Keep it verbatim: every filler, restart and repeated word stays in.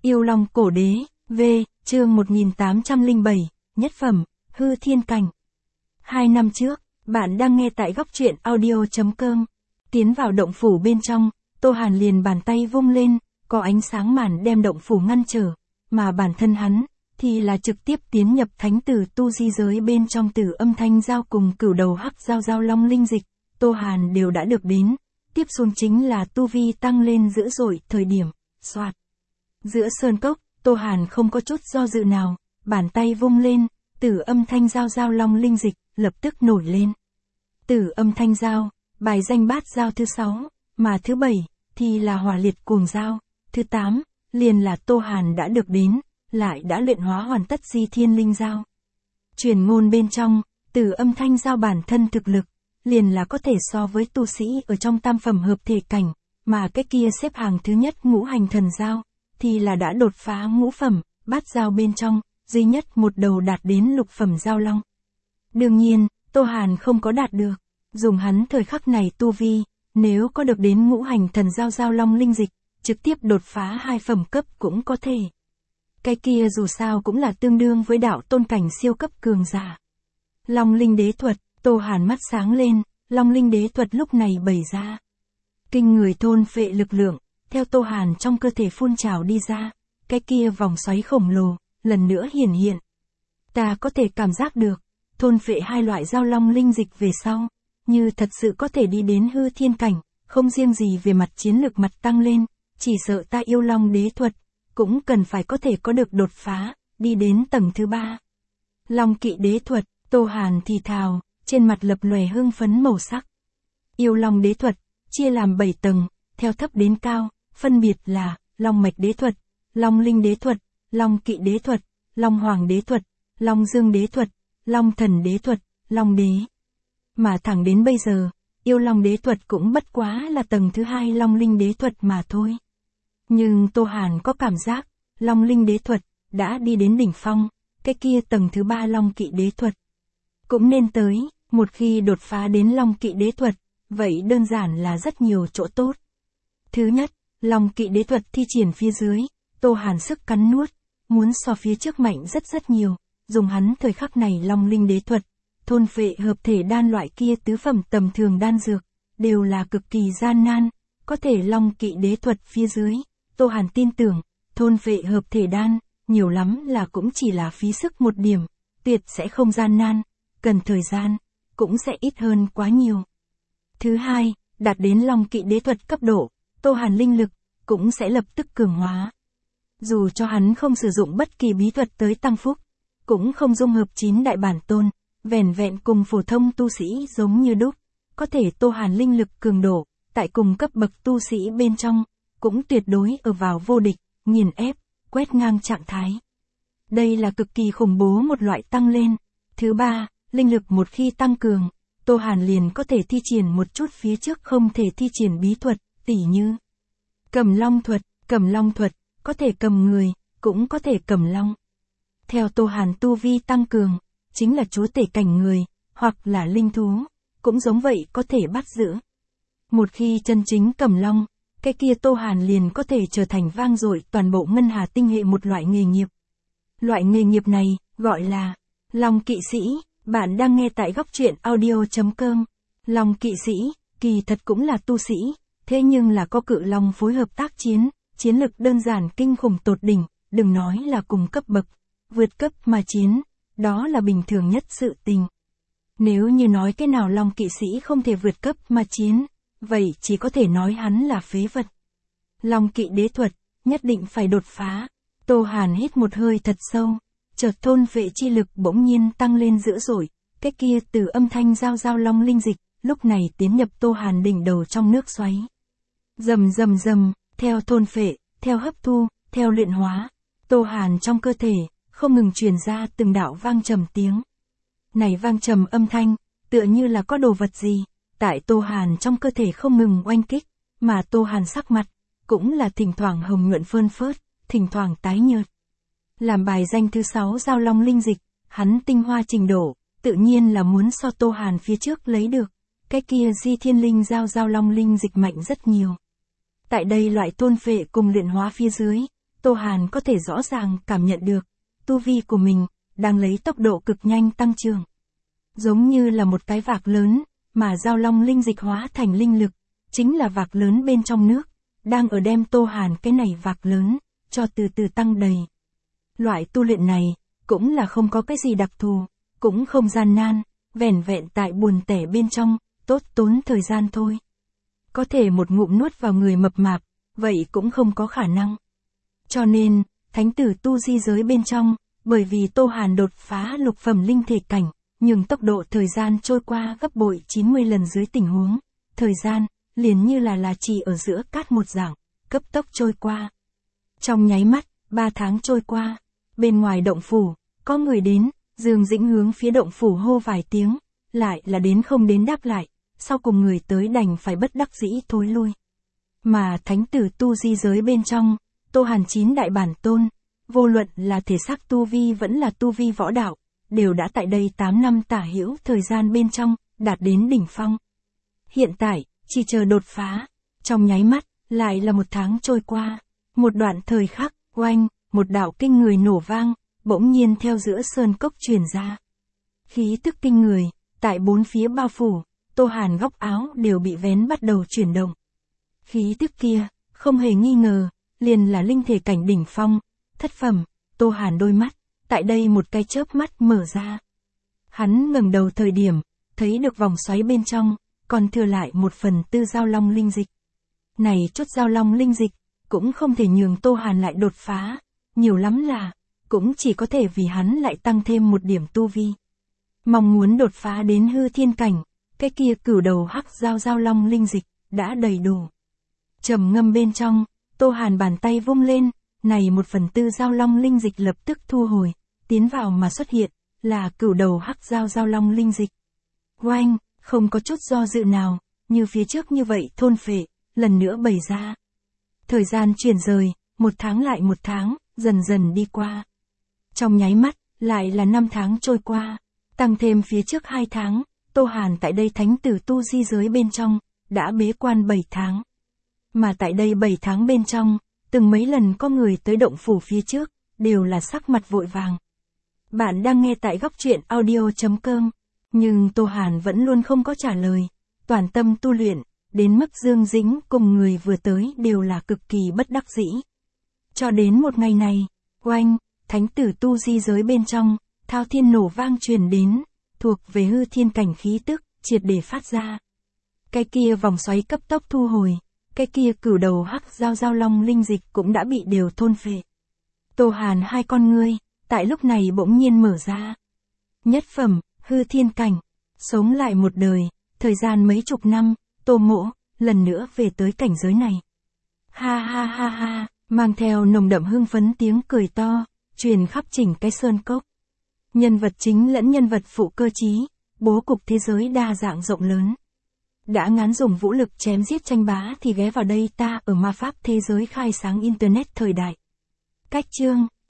Yêu Long Cổ Đế, V, chương một nghìn tám trăm lẻ bảy, nhất phẩm, hư thiên cảnh. Hai năm trước, bạn đang nghe tại góc truyện audio.com. Tiến vào động phủ bên trong, Tô Hàn liền bàn tay vung lên, có ánh sáng màn đem động phủ ngăn trở, mà bản thân hắn, thì là trực tiếp tiến nhập thánh tử tu di giới bên trong Tử Âm Thanh Giao cùng Cửu Đầu Hắc Giao Giao Long linh dịch, Tô Hàn đều đã được đến. Tiếp xuống chính là tu vi tăng lên dữ dội thời điểm, soạt. Giữa sơn cốc, Tô Hàn không có chút do dự nào, bàn tay vung lên, Tử Âm Thanh Giao Giao Long linh dịch, lập tức nổi lên. Tử Âm Thanh Giao, bài danh bát giao thứ sáu, mà thứ bảy, thì là Hỏa Liệt Cuồng Giao, thứ tám, liền là Tô Hàn đã được đến, lại đã luyện hóa hoàn tất Di Thiên Linh Giao. Truyền ngôn bên trong, Tử Âm Thanh Giao bản thân thực lực, liền là có thể so với tu sĩ ở trong tam phẩm hợp thể cảnh, mà cái kia xếp hàng thứ nhất Ngũ Hành Thần Giao, thì là đã đột phá ngũ phẩm, bát giao bên trong, duy nhất một đầu đạt đến lục phẩm giao long. Đương nhiên, Tô Hàn không có đạt được, dùng hắn thời khắc này tu vi, nếu có được đến Ngũ Hành Thần Giao Giao Long linh dịch, trực tiếp đột phá hai phẩm cấp cũng có thể. Cái kia dù sao cũng là tương đương với đạo tôn cảnh siêu cấp cường giả. Long linh đế thuật, Tô Hàn mắt sáng lên, Long linh đế thuật lúc này bày ra. Kinh người thôn phệ lực lượng, theo Tô Hàn trong cơ thể phun trào đi ra, cái kia vòng xoáy khổng lồ, lần nữa hiển hiện. Ta có thể cảm giác được, thôn phệ hai loại giao long linh dịch về sau, như thật sự có thể đi đến hư thiên cảnh, không riêng gì về mặt chiến lược mặt tăng lên, chỉ sợ ta yêu long đế thuật, cũng cần phải có thể có được đột phá, đi đến tầng thứ ba. Long kỵ đế thuật, Tô Hàn thì thào, trên mặt lập lòe hương phấn màu sắc. Yêu long đế thuật, chia làm bảy tầng, theo thấp đến cao, phân biệt là, long mạch đế thuật, long linh đế thuật, long kỵ đế thuật, long hoàng đế thuật, long dương đế thuật, long thần đế thuật, long đế. Mà thẳng đến bây giờ, yêu long đế thuật cũng bất quá là tầng thứ hai long linh đế thuật mà thôi. Nhưng Tô Hàn có cảm giác, long linh đế thuật, đã đi đến đỉnh phong, cái kia tầng thứ ba long kỵ đế thuật. Cũng nên tới, một khi đột phá đến long kỵ đế thuật, vậy đơn giản là rất nhiều chỗ tốt. Thứ nhất, long kỵ đế thuật thi triển phía dưới, Tô Hàn sức cắn nuốt, muốn so phía trước mạnh rất rất nhiều, dùng hắn thời khắc này long linh đế thuật, thôn phệ hợp thể đan loại kia tứ phẩm tầm thường đan dược, đều là cực kỳ gian nan, có thể long kỵ đế thuật phía dưới, Tô Hàn tin tưởng, thôn phệ hợp thể đan, nhiều lắm là cũng chỉ là phí sức một điểm, tuyệt sẽ không gian nan, cần thời gian, cũng sẽ ít hơn quá nhiều. Thứ hai, đạt đến long kỵ đế thuật cấp độ, Tô Hàn linh lực, cũng sẽ lập tức cường hóa. Dù cho hắn không sử dụng bất kỳ bí thuật tới tăng phúc, cũng không dung hợp chín đại bản tôn, vẻn vẹn cùng phổ thông tu sĩ giống như đúc, có thể Tô Hàn linh lực cường độ, tại cùng cấp bậc tu sĩ bên trong, cũng tuyệt đối ở vào vô địch, nghiền ép, quét ngang trạng thái. Đây là cực kỳ khủng bố một loại tăng lên. Thứ ba, linh lực một khi tăng cường, Tô Hàn liền có thể thi triển một chút phía trước không thể thi triển bí thuật, tỉ như cầm long thuật, cầm long thuật, có thể cầm người, cũng có thể cầm long. Theo Tô Hàn tu vi tăng cường, chính là chúa tể cảnh người, hoặc là linh thú, cũng giống vậy có thể bắt giữ. Một khi chân chính cầm long, cái kia Tô Hàn liền có thể trở thành vang dội toàn bộ ngân hà tinh hệ một loại nghề nghiệp. Loại nghề nghiệp này, gọi là long kỵ sĩ, bạn đang nghe tại góc truyện audio.com. Long kỵ sĩ, kỳ thật cũng là tu sĩ, thế nhưng là có cự long phối hợp tác chiến, chiến lực đơn giản kinh khủng tột đỉnh, đừng nói là cùng cấp bậc, vượt cấp mà chiến, đó là bình thường nhất sự tình. Nếu như nói cái nào long kỵ sĩ không thể vượt cấp mà chiến, vậy chỉ có thể nói hắn là phế vật. Long kỵ đế thuật, nhất định phải đột phá. Tô Hàn hít một hơi thật sâu, chợt thôn phệ chi lực bỗng nhiên tăng lên dữ dội, cái kia Tử Âm Thanh Giao Giao Long linh dịch, lúc này tiến nhập Tô Hàn đỉnh đầu trong nước xoáy. Rầm rầm rầm, theo thôn phệ, theo hấp thu, theo luyện hóa, Tô Hàn trong cơ thể, không ngừng truyền ra từng đạo vang trầm tiếng. Này vang trầm âm thanh, tựa như là có đồ vật gì, tại Tô Hàn trong cơ thể không ngừng oanh kích, mà Tô Hàn sắc mặt, cũng là thỉnh thoảng hồng nhuận phơn phớt, thỉnh thoảng tái nhợt. Làm bài danh thứ sáu giao long linh dịch, hắn tinh hoa trình độ, tự nhiên là muốn so Tô Hàn phía trước lấy được, cái kia Di Thiên Linh Giao Giao Long linh dịch mạnh rất nhiều. Tại đây loại thôn phệ cùng luyện hóa phía dưới, Tô Hàn có thể rõ ràng cảm nhận được, tu vi của mình, đang lấy tốc độ cực nhanh tăng trưởng. Giống như là một cái vạc lớn, mà Giao Long linh dịch hóa thành linh lực, chính là vạc lớn bên trong nước, đang ở đem Tô Hàn cái này vạc lớn, cho từ từ tăng đầy. Loại tu luyện này, cũng là không có cái gì đặc thù, cũng không gian nan, vẻn vẹn tại buồn tẻ bên trong, tốt tốn thời gian thôi. Có thể một ngụm nuốt vào người mập mạp, vậy cũng không có khả năng. Cho nên, thánh tử tu di giới bên trong, bởi vì Tô Hàn đột phá lục phẩm linh thể cảnh, nhưng tốc độ thời gian trôi qua gấp bội chín mươi lần dưới tình huống, thời gian, liền như là là chỉ ở giữa cát một dạng, cấp tốc trôi qua. Trong nháy mắt, ba tháng trôi qua, bên ngoài động phủ, có người đến, Dương Dĩnh hướng phía động phủ hô vài tiếng, lại là đến không đến đáp lại, sau cùng người tới đành phải bất đắc dĩ thối lui. Mà thánh tử tu di giới bên trong, Tô Hàn chín đại bản tôn, vô luận là thể xác tu vi vẫn là tu vi võ đạo, đều đã tại đây tám năm tả hữu thời gian bên trong, đạt đến đỉnh phong. Hiện tại, chỉ chờ đột phá, trong nháy mắt, lại là một tháng trôi qua, một đoạn thời khắc, oanh, một đạo kinh người nổ vang, bỗng nhiên theo giữa sơn cốc truyền ra. Khí tức kinh người, tại bốn phía bao phủ, Tô Hàn góc áo đều bị vén bắt đầu chuyển động. Khí tức kia, không hề nghi ngờ, liền là linh thể cảnh đỉnh phong, thất phẩm. Tô Hàn đôi mắt, tại đây một cái chớp mắt mở ra. Hắn ngẩng đầu thời điểm, thấy được vòng xoáy bên trong, còn thừa lại một phần tư Giao Long linh dịch. Này chút Giao Long linh dịch, cũng không thể nhường Tô Hàn lại đột phá, nhiều lắm là, cũng chỉ có thể vì hắn lại tăng thêm một điểm tu vi. Mong muốn đột phá đến hư thiên cảnh, cái kia cửu đầu hắc giao Giao Long linh dịch, đã đầy đủ. Trầm ngâm bên trong, Tô Hàn bàn tay vung lên, này một phần tư Giao Long linh dịch lập tức thu hồi, tiến vào mà xuất hiện, là cửu đầu hắc giao Giao Long linh dịch. Oanh, không có chút do dự nào, như phía trước như vậy thôn phệ, lần nữa bày ra. Thời gian chuyển rời, một tháng lại một tháng, dần dần đi qua. Trong nháy mắt, lại là năm tháng trôi qua, tăng thêm phía trước hai tháng, Tô Hàn tại đây thánh tử tu di giới bên trong, đã bế quan bảy tháng. Mà tại đây bảy tháng bên trong, từng mấy lần có người tới động phủ phía trước, đều là sắc mặt vội vàng. Bạn đang nghe tại góc truyện audio chấm com, nhưng Tô Hàn vẫn luôn không có trả lời, toàn tâm tu luyện, đến mức Dương Dĩnh cùng người vừa tới đều là cực kỳ bất đắc dĩ. Cho đến một ngày này, oanh, thánh tử tu di giới bên trong, thao thiên nổ vang truyền đến, thuộc về hư thiên cảnh khí tức, triệt để phát ra. Cái kia vòng xoáy cấp tốc thu hồi, cái kia cửu đầu hắc giao Giao Long linh dịch cũng đã bị đều thôn phệ. Tô Hàn hai con ngươi, tại lúc này bỗng nhiên mở ra. Nhất phẩm, hư thiên cảnh, sống lại một đời, thời gian mấy chục năm, Tô Mỗ, lần nữa về tới cảnh giới này. Ha ha ha ha, mang theo nồng đậm hưng phấn tiếng cười to, truyền khắp chỉnh cái sơn cốc. Nhân vật chính lẫn nhân vật phụ cơ trí, bố cục thế giới đa dạng rộng lớn. Đã ngán dùng vũ lực chém giết tranh bá thì ghé vào đây ta ở ma pháp thế giới khai sáng internet thời đại. Cách chương